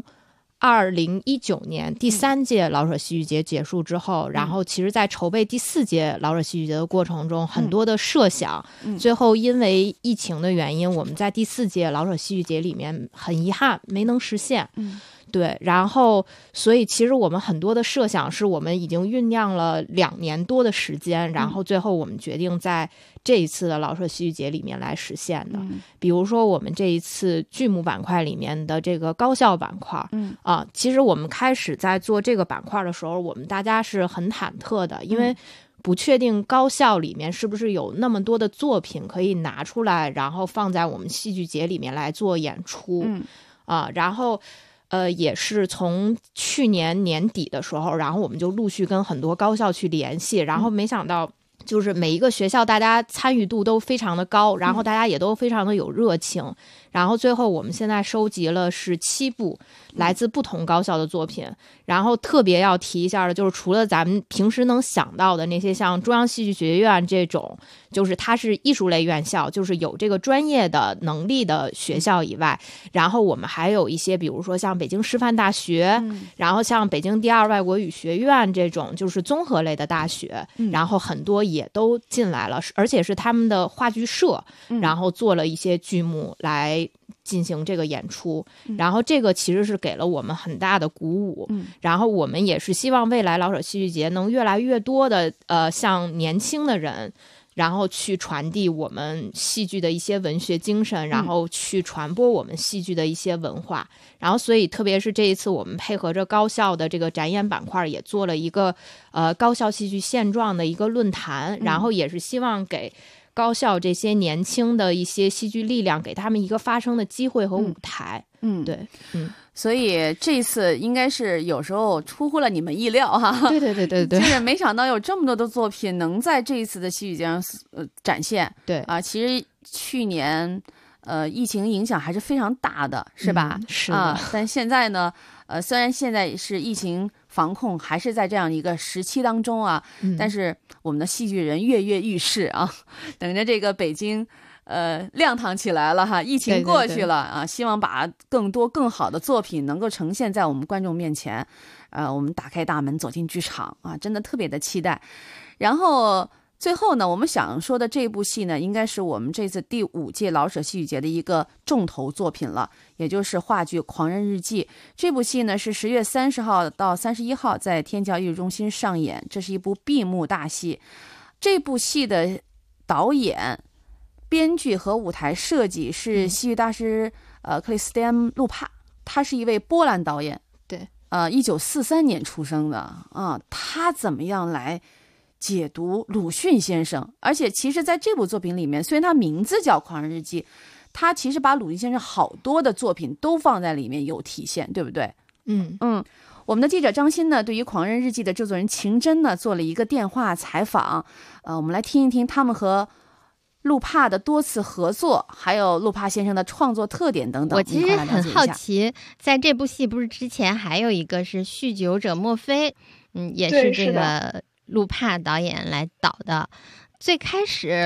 Speaker 4: 2019年第3届老舍戏剧节结束之后，然后其实在筹备第4届老舍戏剧节的过程中，很多的设想，最后因为疫情的原因，我们在第4届老舍戏剧节里面很遗憾没能实现。对，然后所以其实我们很多的设想是我们已经酝酿了2年多的时间，然后最后我们决定在这一次的老舍戏剧节里面来实现的。比如说我们这一次剧目板块里面的这个高校板块，其实我们开始在做这个板块的时候，我们大家是很忐忑的，因为不确定高校里面是不是有那么多的作品可以拿出来，然后放在我们戏剧节里面来做演出。然后也是从去年年底的时候，然后我们就陆续跟很多高校去联系，然后没想到就是每一个学校大家参与度都非常的高，然后大家也都非常的有热情，然后最后我们现在收集了是7部来自不同高校的作品，然后特别要提一下的就是除了咱们平时能想到的那些像中央戏剧学院这种就是它是艺术类院校，就是有这个专业的能力的学校以外，然后我们还有一些比如说像北京师范大学，然后像北京第2外国语学院这种就是综合类的大学，然后很多也都进来了，而且是他们的话剧社，然后做了一些剧目来进行这个演出，然后这个其实是给了我们很大的鼓舞，然后我们也是希望未来老舍戏剧节能越来越多的像年轻的人，然后去传递我们戏剧的一些文学精神，然后去传播我们戏剧的一些文化，然后所以特别是这一次我们配合着高校的这个展演板块，也做了一个高校戏剧现状的一个论坛，然后也是希望给高校这些年轻的一些戏剧力量，给他们一个发声的机会和舞台。对，
Speaker 2: 所以这次应该是有时候出乎了你们意料哈。
Speaker 4: 对，
Speaker 2: 就是没想到有这么多的作品能在这一次的戏剧节上展现。
Speaker 4: 对
Speaker 2: 啊，其实去年疫情影响还是非常大的，是吧？
Speaker 4: 是的
Speaker 2: 啊，但现在呢，虽然现在是疫情防控还是在这样一个时期当中啊，但是我们的戏剧人跃跃欲试啊，等着这个北京亮堂起来了哈，疫情过去了啊，希望把更多更好的作品能够呈现在我们观众面前，我们打开大门走进剧场啊，真的特别的期待。然后最后呢，我们想说的这部戏呢，应该是我们这次第5届老舍戏剧节的一个重头作品了，也就是话剧《狂人日记》。这部戏呢是10月30号到31号在天桥艺术中心上演，这是一部闭幕大戏。这部戏的导演、编剧和舞台设计是戏剧大师克里斯蒂安·路帕，他是一位波兰导演，
Speaker 4: 对
Speaker 2: ，1943年出生的啊，他怎么样来解读鲁迅先生？而且其实在这部作品里面，虽然他名字叫《狂人日记》，他其实把鲁迅先生好多的作品都放在里面有体现，对不对？我们的记者张欣呢，对于《狂人日记》的制作人秦真呢做了一个电话采访，我们来听一听他们和路帕的多次合作，还有路帕先生的创作特点等等。
Speaker 16: 我其实很好奇，在这部戏不是之前还有一个是《酗酒者墨菲》，也是这个路帕导演来导的。最开始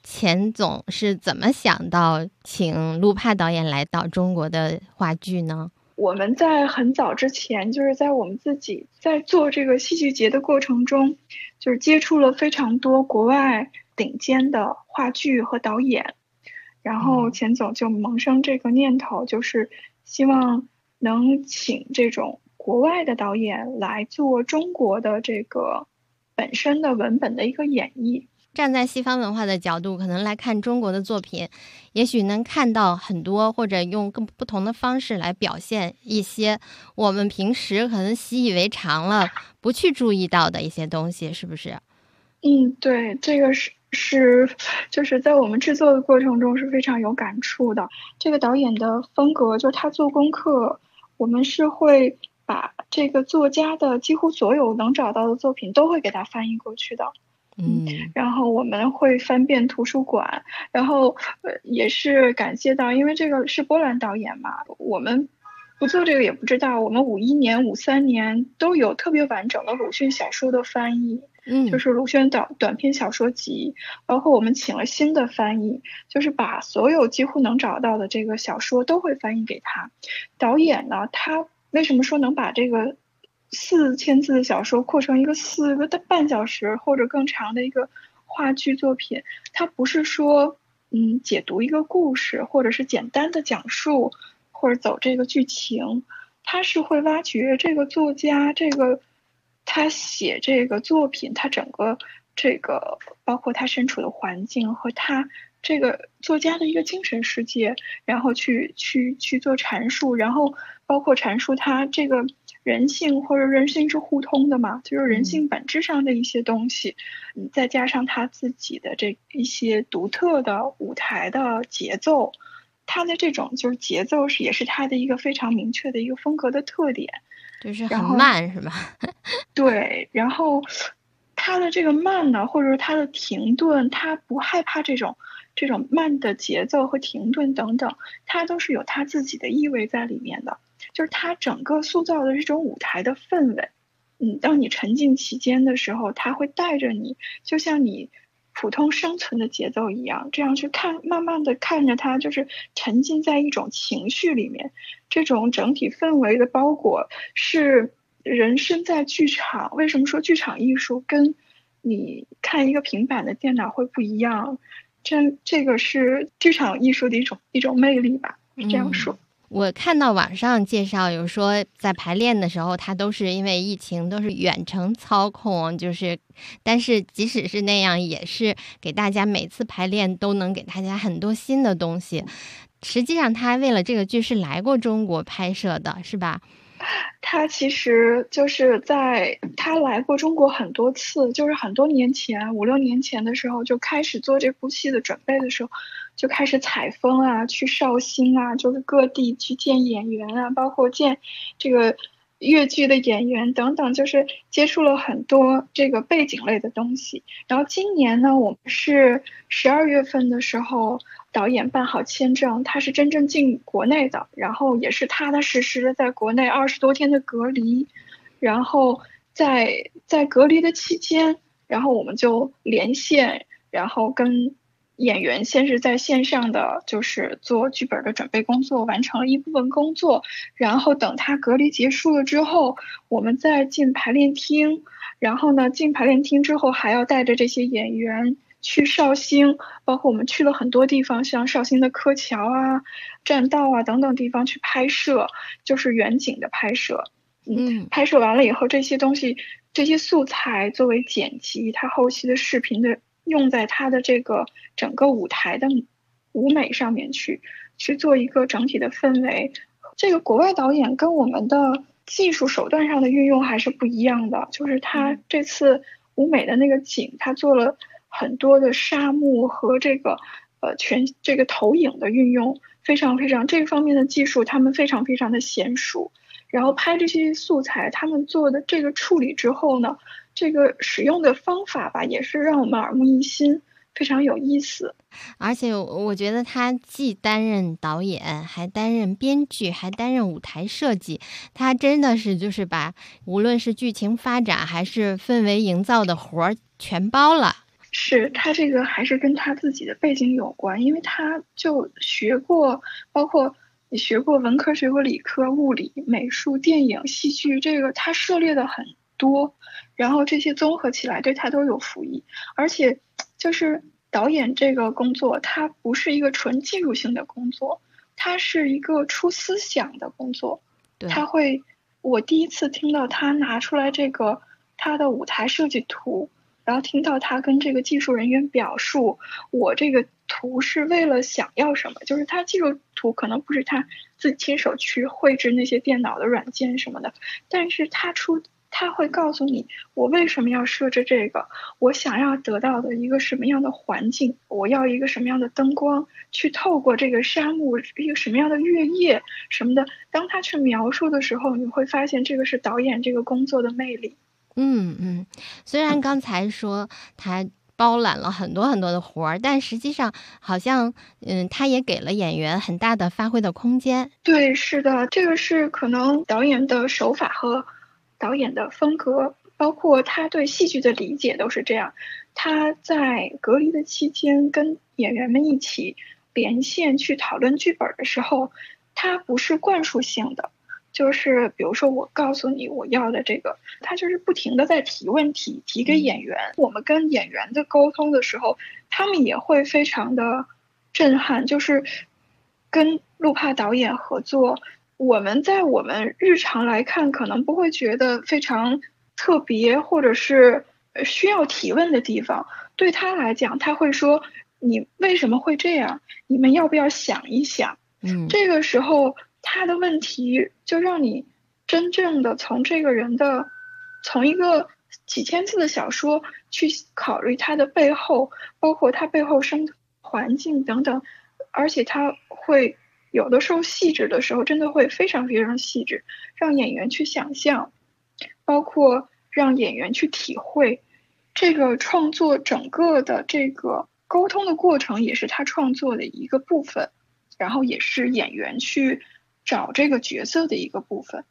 Speaker 16: 钱总是怎么想到请陆帕导演来导中国的话剧呢？
Speaker 18: 我们在很早之前，就是在我们自己在做这个戏剧节的过程中，就是接触了非常多国外顶尖的话剧和导演，然后钱总就萌生这个念头，就是希望能请这种国外的导演来做中国的这个本身的文本的一个演绎。
Speaker 16: 站在西方文化的角度，可能来看中国的作品，也许能看到很多，或者用更不同的方式来表现一些我们平时可能习以为常了，不去注意到的一些东西，是不是？
Speaker 18: 对，这个是就是在我们制作的过程中是非常有感触的。这个导演的风格，就是他做功课，我们是会把这个作家的几乎所有能找到的作品都会给他翻译过去的。然后我们会翻遍图书馆，然后也是感谢到，因为这个是波兰导演嘛，我们不做这个也不知道，我们51年、53年都有特别完整的鲁迅小说的翻译，就是鲁迅短篇小说集，包括我们请了新的翻译，就是把所有几乎能找到的这个小说都会翻译给他。导演呢，他为什么说能把这个4000字的小说扩成一个4个半小时或者更长的一个话剧作品？他不是说解读一个故事，或者是简单的讲述，或者走这个剧情，他是会挖掘这个作家，他写这个作品，他整个这个包括他身处的环境和他这个作家的一个精神世界，然后去做阐述，然后包括阐述他这个人性，或者人性是互通的嘛，就是人性本质上的一些东西，再加上他自己的这一些独特的舞台的节奏，他的这种就是节奏也是他的一个非常明确的一个风格的特点，
Speaker 16: 就是很慢，是吧？
Speaker 18: 对，然后他的这个慢呢，或者他的停顿，他不害怕这种慢的节奏和停顿等等，他都是有他自己的意味在里面的。就是他整个塑造的这种舞台的氛围，当你沉浸其间的时候，他会带着你，就像你普通生存的节奏一样，这样去看，慢慢的看着他，就是沉浸在一种情绪里面。这种整体氛围的包裹是人身在剧场。为什么说剧场艺术跟你看一个平板的电脑会不一样？这个是剧场艺术的一种魅力吧，是这样说。
Speaker 16: 我看到网上介绍有说，在排练的时候，他都是因为疫情都是远程操控，但是即使是那样，也是给大家每次排练都能给大家很多新的东西。实际上，他为了这个剧是来过中国拍摄的，是吧？
Speaker 18: 他其实就是他来过中国很多次，就是很多年前，5、6年前的时候就开始做这部戏的准备的时候，就开始采风啊，去绍兴啊，就是各地去见演员啊，包括见这个越剧的演员等等，就是接触了很多这个背景类的东西。然后今年呢，我们是12月份的时候，导演办好签证，他是真正进国内的，然后也是踏踏实实的在国内20多天的隔离，然后在隔离的期间，然后我们就连线，然后跟演员先是在线上的就是做剧本的准备工作，完成了一部分工作，然后等他隔离结束了之后，我们再进排练厅，然后呢进排练厅之后还要带着这些演员去绍兴，包括我们去了很多地方，像绍兴的柯桥啊、栈道啊等等地方去拍摄，就是远景的拍摄。拍摄完了以后，这些东西、这些素材作为剪辑，它后期的视频的用在它的这个整个舞台的舞美上面去做一个整体的氛围。这个国外导演跟我们的技术手段上的运用还是不一样的，就是他这次舞美的那个景，他做了很多的沙幕和这个这个投影的运用，非常非常这方面的技术他们非常非常的娴熟。然后拍这些素材，他们做的这个处理之后呢，这个使用的方法吧，也是让我们耳目一新，非常有意思。
Speaker 16: 而且我觉得他既担任导演，还担任编剧，还担任舞台设计，他真的是就是把无论是剧情发展还是氛围营造的活儿全包了。
Speaker 18: 是他这个还是跟他自己的背景有关，因为他就学过，包括你学过文科、学过理科、物理、美术、电影、戏剧，这个他涉猎的很多，然后这些综合起来对他都有裨益。而且就是导演这个工作，它不是一个纯技术性的工作，它是一个出思想的工作。他会，我第一次听到他拿出来这个他的舞台设计图，然后听到他跟这个技术人员表述，我这个图是为了想要什么，就是他技术图可能不是他自己亲手去绘制那些电脑的软件什么的，但是他会告诉你我为什么要设置这个，我想要得到的一个什么样的环境，我要一个什么样的灯光去透过这个沙漠，一个什么样的月夜什么的，当他去描述的时候，你会发现这个是导演这个工作的魅力。
Speaker 16: 虽然刚才说他包揽了很多很多的活儿，但实际上好像他也给了演员很大的发挥的空间。
Speaker 18: 对，是的，这个是可能导演的手法和导演的风格，包括他对戏剧的理解都是这样。他在隔离的期间跟演员们一起连线去讨论剧本的时候，他不是灌输性的，就是比如说我告诉你我要的这个，他就是不停的在提问题，提给演员。我们跟演员的沟通的时候，他们也会非常的震撼，就是跟陆帕导演合作，我们在我们日常来看可能不会觉得非常特别或者是需要提问的地方，对他来讲他会说你为什么会这样，你们要不要想一想。这个时候他的问题就让你真正的从这个人的，从一个几千字的小说去考虑他的背后，包括他背后生环境等等，而且他会有的时候细致的时候真的会非常非常细致，让演员去想象，包括让演员去体会。这个创作整个的这个沟通的过程也是他创作的一个部分，然后也是演员去找这个角色的一个部分。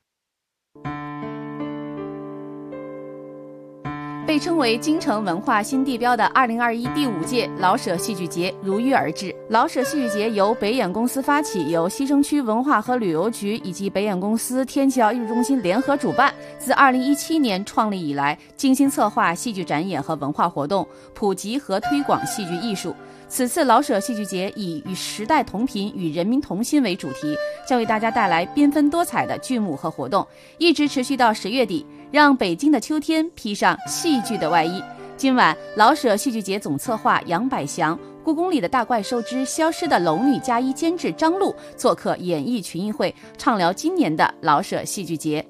Speaker 2: 被称为京城文化新地标的2021第5届老舍戏剧节如约而至。老舍戏剧节由北演公司发起，由西城区文化和旅游局以及北演公司天桥艺术中心联合主办。自2017年创立以来，精心策划戏剧展演和文化活动，普及和推广戏剧艺术。此次老舍戏剧节以与时代同频、与人民同心为主题，将为大家带来缤纷多彩的剧目和活动，一直持续到10月底，让北京的秋天披上戏剧的外衣。今晚，老舍戏剧节总策划杨百祥、故宫里的大怪兽之消失的龙女加一监制张璐做客演艺群艺会，畅聊今年的老舍戏剧节。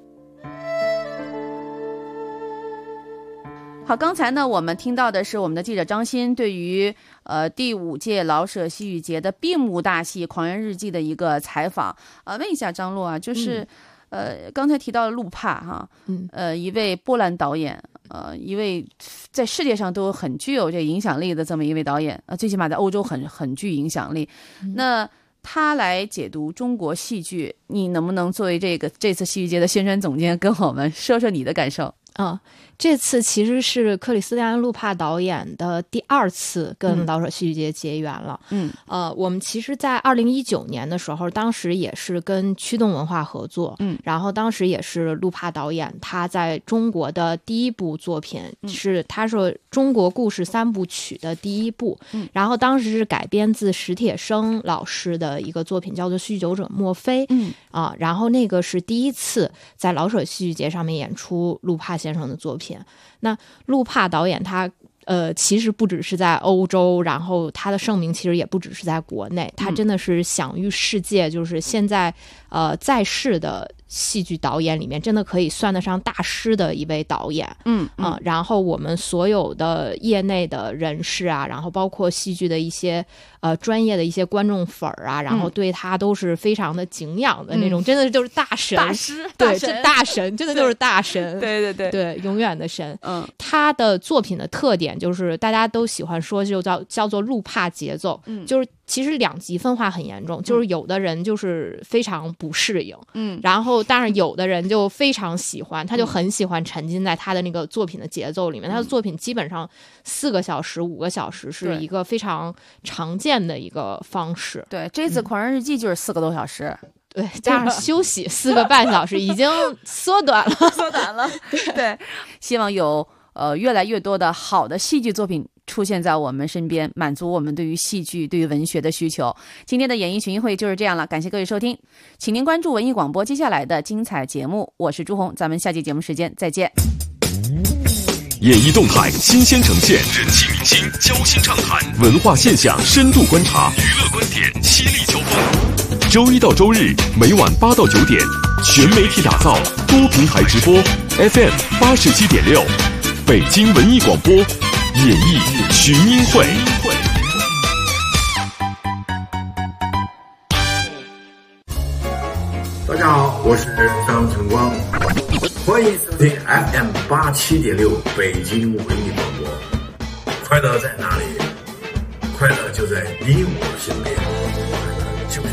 Speaker 2: 好，刚才呢，我们听到的是我们的记者张欣对于第5届老舍戏剧节的闭幕大戏《狂人日记》的一个采访。问一下张璐啊，就是刚才提到了陆帕哈，一位波兰导演，一位在世界上都很具有这影响力的这么一位导演，最起码在欧洲很具影响力。那他来解读中国戏剧，你能不能作为这次戏剧节的宣传总监，跟我们说说你的感受？
Speaker 4: 这次其实是克里斯蒂安·路帕导演的第2次跟老舍戏剧节结缘了。我们其实在2019年的时候，当时也是跟驱动文化合作，然后当时也是路帕导演他在中国的第1部作品，他说中国故事3部曲的第1部，然后当时是改编自史铁生老师的一个作品，叫做《酗酒者墨菲》。然后那个是第1次在老舍戏剧节上面演出路帕先生的作品。那路帕导演他其实不只是在欧洲，然后他的盛名其实也不只是在国内，他真的是享誉世界，就是现在在世的戏剧导演里面真的可以算得上大师的一位导演。然后我们所有的业内的人士啊，然后包括戏剧的一些专业的一些观众粉儿啊，然后对他都是非常的敬仰的那种，真的就是大神
Speaker 2: 大师，
Speaker 4: 对，这大神真的就是大神，
Speaker 2: 对，
Speaker 4: 永远的神。他的作品的特点就是大家都喜欢说，就叫做路帕节奏，就是其实两极分化很严重，就是有的人就是非常不适应，然后但是有的人就非常喜欢，他就很喜欢沉浸在他的那个作品的节奏里面。他的作品基本上4个小时、5个小时是一个非常常见的一个方式。
Speaker 2: 对，这次《狂人日记》就是4个多小时。
Speaker 4: 对，加上休息4个半小时，已经缩短了。
Speaker 2: 对，希望有越来越多的好的戏剧作品出现在我们身边，满足我们对于戏剧、对于文学的需求。今天的演艺群艺会就是这样了，感谢各位收听，请您关注文艺广播接下来的精彩节目。我是朱红，咱们下期节目时间再见。
Speaker 1: 演艺动态新鲜呈现，人气明星交心畅谈，文化现象深度观察，娱乐观点犀利交锋。周一到周日每晚8到9点，全媒体打造，多平台直播 FM 87.6，北京文艺广播演艺群英会。
Speaker 7: 大家好，我是张晨光，欢迎收听 FM 87.6北京文艺广播。快乐在哪里？快乐就在你我身边，快乐就在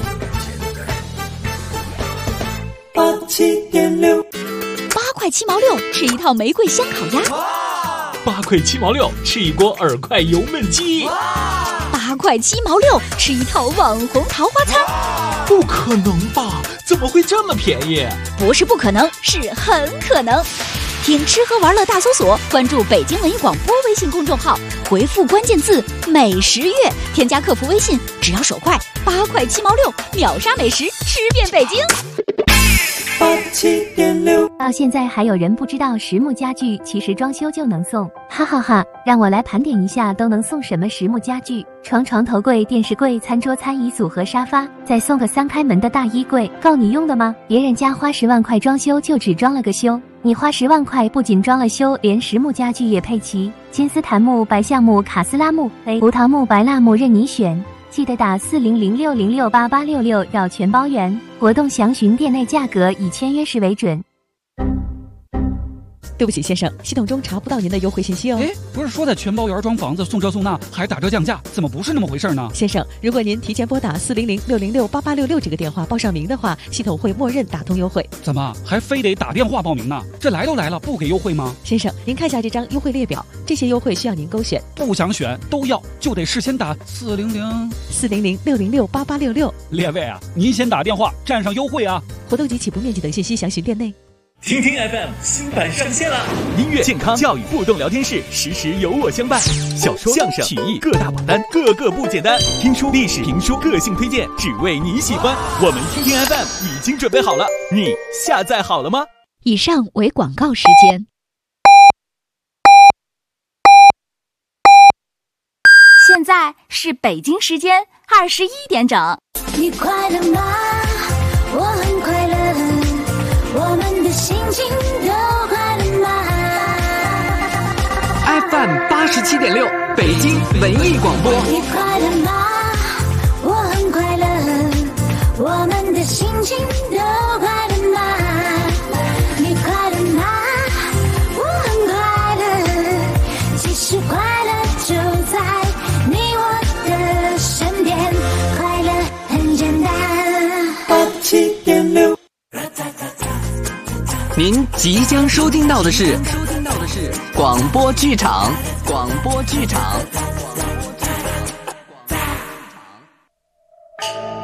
Speaker 11: 87.6。8块7毛6，吃一套玫瑰香烤鸭。
Speaker 13: 8块7毛6，吃一锅耳块油焖鸡。
Speaker 11: 8块7毛6，吃一套网红桃花餐。
Speaker 13: 不可能吧？怎么会这么便宜？
Speaker 11: 不是不可能，是很可能。听吃喝玩乐大搜索，关注北京文艺广播微信公众号，回复关键字美食月，添加客服微信，只要手快，8块7毛6，秒杀美食，吃遍北京。
Speaker 19: 87.6。到现在还有人不知道实木家具其实装修就能送，哈哈哈！让我来盘点一下都能送什么实木家具：床、头柜、电视柜、餐桌、餐椅组和沙发，再送个3开门的大衣柜，够你用的吗？别人家花10万块装修就只装了个修，你花10万块不仅装了修，连实木家具也配齐，金丝檀木、白橡木、卡斯拉木、胡桃木、白蜡木任你选。记得打4006068866要全包圆，活动详询店内价格，以签约时为准。
Speaker 9: 对不起，先生，系统中查不到您的优惠信息哦。
Speaker 10: 哎，不是说在全包圆装房子送这送那还打折降价，怎么不是那么回事呢？
Speaker 9: 先生，如果您提前拨打4006068866这个电话报上名的话，系统会默认打通优惠。
Speaker 10: 怎么还非得打电话报名呢？这来都来了，不给优惠吗？
Speaker 9: 先生，您看下这张优惠列表，这些优惠需要您勾选。
Speaker 10: 不想选都要，就得事先打
Speaker 9: 4006068866。
Speaker 10: 列位啊，您先打电话占上优惠啊！
Speaker 9: 活动及起步面积等信息详询店内。
Speaker 13: 听听 FM 新版上线了，音乐、健康、教育互动聊天室，时时有我相伴。小说、相声、曲艺各大榜单，个个不简单。听书、历史、评书，个性推荐，只为你喜欢。我们听听 FM 已经准备好了，你下载好了吗？
Speaker 11: 以上为广告时间。现在是北京时间21点整。
Speaker 6: 你快乐吗？我很快乐。我们的心情都快乐吗
Speaker 15: ？FM 87.6北京文艺广播。
Speaker 6: 你快乐吗？我很快乐。我们的心情都快乐吗？你快乐吗？我很快乐。其实快乐就在你我的身边，快乐很简单。87.6。
Speaker 15: 您即将收听到的是广播剧场。